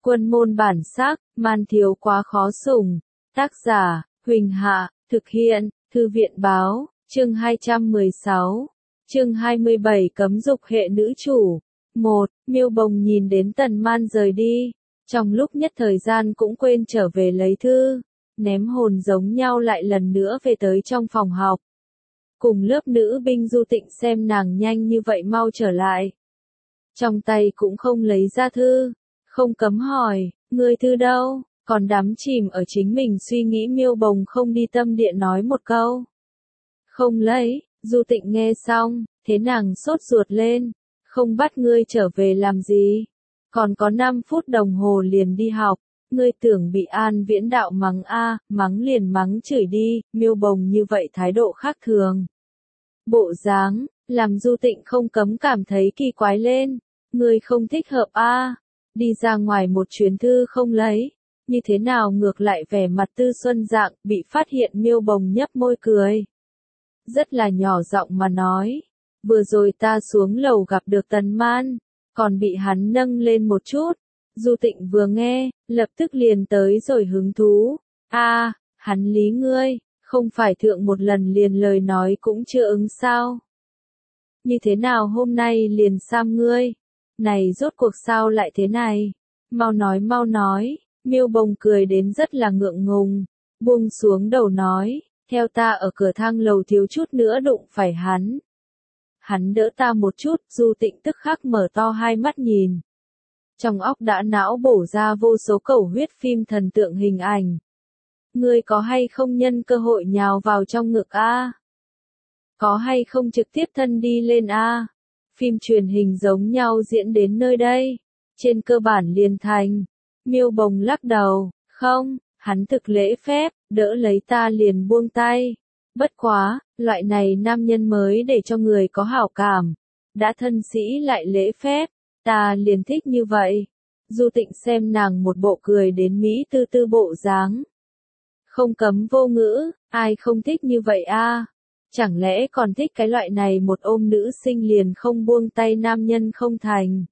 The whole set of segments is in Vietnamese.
Quân môn bản sắc, man thiếu quá khó sủng. Tác giả, Huỳnh Hạ, thực hiện, Thư viện báo, chương 216. Chương 27 cấm dục hệ nữ chủ. 1. Miêu Bồng nhìn đến Tần Man rời đi, trong lúc nhất thời gian cũng quên trở về lấy thư, ném hồn giống nhau lại lần nữa về tới trong phòng học. Cùng lớp nữ binh Du Tịnh xem nàng nhanh như vậy mau trở lại. Trong tay cũng không lấy ra thư, không cấm hỏi, ngươi thư đâu, còn đắm chìm ở chính mình suy nghĩ. Miêu Bồng không đi tâm địa nói một câu. Không lấy. Du Tịnh nghe xong, thế nàng sốt ruột lên, không bắt ngươi trở về làm gì, còn có 5 phút đồng hồ liền đi học, ngươi tưởng bị An Viễn đạo mắng a, mắng liền mắng chửi đi. Miêu Bồng như vậy thái độ khác thường, bộ dáng, làm Du Tịnh không cấm cảm thấy kỳ quái lên, ngươi không thích hợp a, đi ra ngoài một chuyến thư không lấy, như thế nào ngược lại vẻ mặt Tư Xuân dạng. Bị phát hiện Miêu Bồng nhấp môi cười, rất là nhỏ giọng mà nói, vừa rồi ta xuống lầu gặp được Tần Man, còn bị hắn nâng lên một chút. Du Tịnh vừa nghe, lập tức liền tới rồi hứng thú, a, hắn lý ngươi, không phải thượng một lần liền lời nói cũng chưa ứng sao? Như thế nào hôm nay liền sam ngươi? Này rốt cuộc sao lại thế này? Mau nói mau nói. Miêu Bồng cười đến rất là ngượng ngùng, buông xuống đầu nói, theo ta ở cửa thang lầu thiếu chút nữa đụng phải hắn. Hắn đỡ ta một chút. Du Tịnh tức khắc mở to hai mắt nhìn. Trong óc đã não bổ ra vô số cầu huyết phim thần tượng hình ảnh. Ngươi có hay không nhân cơ hội nhào vào trong ngực a? Có hay không trực tiếp thân đi lên a? Phim truyền hình giống nhau diễn đến nơi đây, trên cơ bản liền thành. Miêu Bồng lắc đầu, không, hắn thực lễ phép, đỡ lấy ta liền buông tay. Bất quá, loại này nam nhân mới để cho người có hảo cảm, đã thân sĩ lại lễ phép, ta liền thích như vậy. Du Tịnh xem nàng một bộ cười đến mỹ tư tư bộ dáng, không cấm vô ngữ, ai không thích như vậy a? Chẳng lẽ còn thích cái loại này một ôm nữ sinh liền không buông tay nam nhân không thành?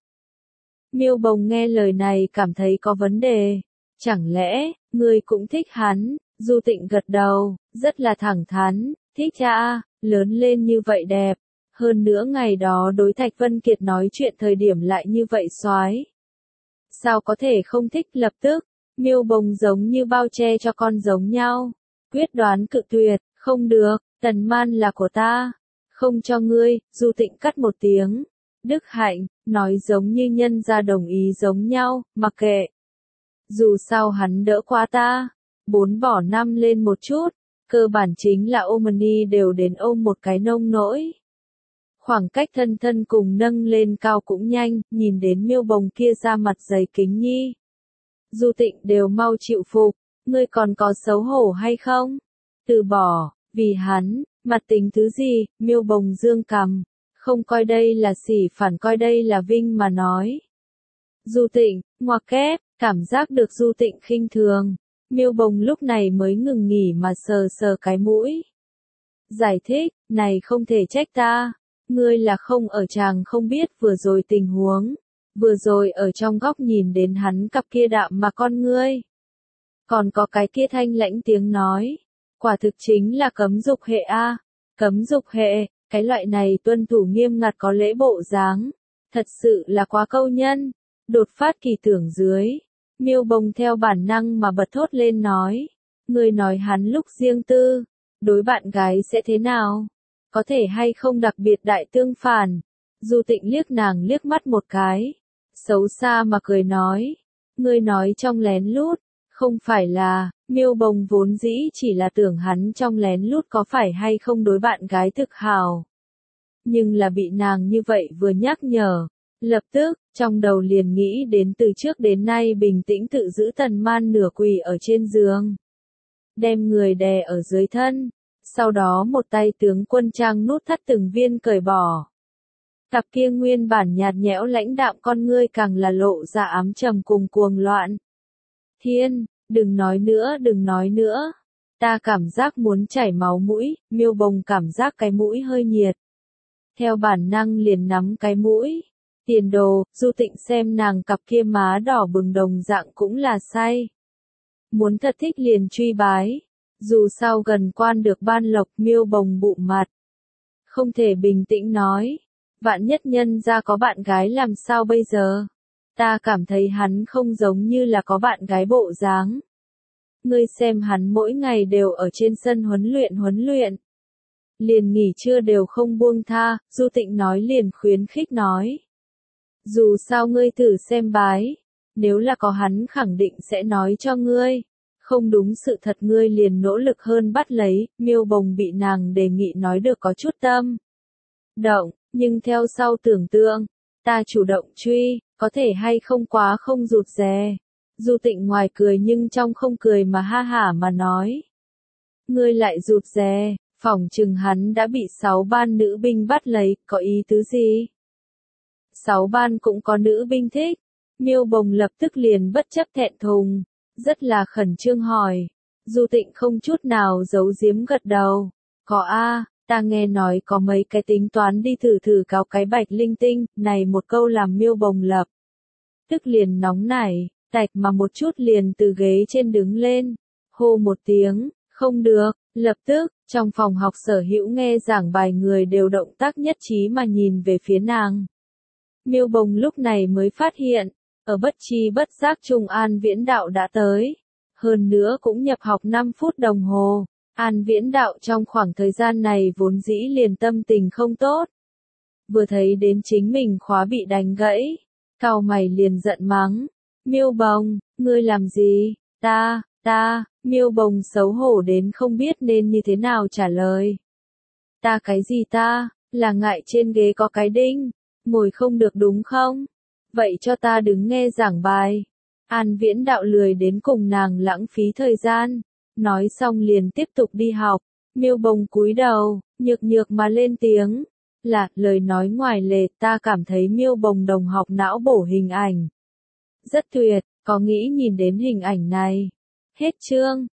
Miêu Bồng nghe lời này cảm thấy có vấn đề. Chẳng lẽ, ngươi cũng thích hắn? Du Tịnh gật đầu, rất là thẳng thắn, thích a, lớn lên như vậy đẹp. Hơn nữa ngày đó đối Thạch Vân Kiệt nói chuyện thời điểm lại như vậy soái. Sao có thể không thích? Lập tức, Miêu Bồng giống như bao che cho con giống nhau. Quyết đoán cự tuyệt, không được, Tần Man là của ta. Không cho ngươi. Du Tịnh cắt một tiếng. Đức hạnh, nói giống như nhân gia đồng ý giống nhau, mặc kệ. Dù sao hắn đỡ quá ta, 4 bỏ 5 lên một chút, cơ bản chính là Omani đều đến ôm một cái nông nỗi. Khoảng cách thân thân cùng nâng lên cao cũng nhanh, nhìn đến Miêu Bồng kia ra mặt dày kính nhi. Du Tịnh đều mau chịu phục, ngươi còn có xấu hổ hay không? Từ bỏ, vì hắn, mặt tính thứ gì? Miêu Bồng dương cằm, không coi đây là sỉ phản coi đây là vinh mà nói. Du Tịnh, ngoặc kép, cảm giác được Du Tịnh khinh thường. Miêu Bồng lúc này mới ngừng nghỉ mà sờ sờ cái mũi. Giải thích, này không thể trách ta. Ngươi là không ở chàng không biết vừa rồi tình huống. Vừa rồi ở trong góc nhìn đến hắn cặp kia đạm mà con ngươi. Còn có cái kia thanh lãnh tiếng nói. Quả thực chính là cấm dục hệ a. Cấm dục hệ, cái loại này tuân thủ nghiêm ngặt có lễ bộ dáng. Thật sự là quá câu nhân. Đột phát kỳ tưởng dưới. Miêu Bồng theo bản năng mà bật thốt lên nói. Ngươi nói hắn lúc riêng tư, đối bạn gái sẽ thế nào? Có thể hay không đặc biệt đại tương phản? Du Tịnh liếc nàng liếc mắt một cái. Xấu xa mà cười nói. Ngươi nói trong lén lút, không phải là. Miêu Bồng vốn dĩ chỉ là tưởng hắn trong lén lút có phải hay không đối bạn gái thực hào. Nhưng là bị nàng như vậy vừa nhắc nhở. Lập tức, trong đầu liền nghĩ đến từ trước đến nay bình tĩnh tự giữ Tần Man nửa quỳ ở trên giường. Đem người đè ở dưới thân. Sau đó một tay tướng quân trang nút thắt từng viên cởi bỏ. Cặp kia nguyên bản nhạt nhẽo lãnh đạm con ngươi càng là lộ ra ám trầm cùng cuồng loạn. Thiên, đừng nói nữa, đừng nói nữa. Ta cảm giác muốn chảy máu mũi. Miêu Bồng cảm giác cái mũi hơi nhiệt. Theo bản năng liền nắm cái mũi. Tiền đồ, Du Tịnh xem nàng cặp kia má đỏ bừng đồng dạng cũng là say. Muốn thật thích liền truy bái. Dù sao gần quan được ban lộc, Miêu Bồng bụ mặt. Không thể bình tĩnh nói. Vạn nhất nhân ra có bạn gái làm sao bây giờ? Ta cảm thấy hắn không giống như là có bạn gái bộ dáng. Ngươi xem hắn mỗi ngày đều ở trên sân huấn luyện. Liền nghỉ trưa đều không buông tha, Du Tịnh nói liền khuyến khích nói. Dù sao ngươi thử xem bái, nếu là có hắn khẳng định sẽ nói cho ngươi. Không đúng sự thật ngươi liền nỗ lực hơn bắt lấy, Miêu Bồng bị nàng đề nghị nói được có chút tâm động, nhưng theo sau tưởng tượng, ta chủ động truy, có thể hay không quá không rụt rè. Du Tịnh ngoài cười nhưng trong không cười mà ha hả mà nói. Ngươi lại rụt rè, phỏng chừng hắn đã bị 6 ban nữ binh bắt lấy, có ý tứ gì? 6 ban cũng có nữ binh thích. Miêu Bồng lập tức liền bất chấp thẹn thùng, rất là khẩn trương hỏi. Du Tịnh không chút nào giấu giếm gật đầu. Có a, ta nghe nói có mấy cái tính toán đi thử cáo cái bạch linh tinh, này một câu làm Miêu Bồng lập tức liền nóng nảy, tạch mà một chút liền từ ghế trên đứng lên, hô một tiếng, không được, lập tức, trong phòng học sở hữu nghe giảng bài người đều động tác nhất trí mà nhìn về phía nàng. Miêu Bồng lúc này mới phát hiện, ở bất chi bất giác Trung An Viễn Đạo đã tới, hơn nữa cũng nhập học 5 phút đồng hồ. An Viễn Đạo trong khoảng thời gian này vốn dĩ liền tâm tình không tốt. Vừa thấy đến chính mình khóa bị đánh gãy, cau mày liền giận mắng. Miêu Bồng, ngươi làm gì? Miêu Bồng xấu hổ đến không biết nên như thế nào trả lời. Ta cái gì ta, là ngại trên ghế có cái đinh, ngồi không được đúng không? Vậy cho ta đứng nghe giảng bài. An Viễn Đạo lười đến cùng nàng lãng phí thời gian. Nói xong liền tiếp tục đi học. Miêu Bồng cúi đầu, nhược mà lên tiếng. Là, lời nói ngoài lề, ta cảm thấy Miêu Bồng đồng học não bổ hình ảnh. Rất tuyệt, có nghĩ nhìn đến hình ảnh này. Hết chương.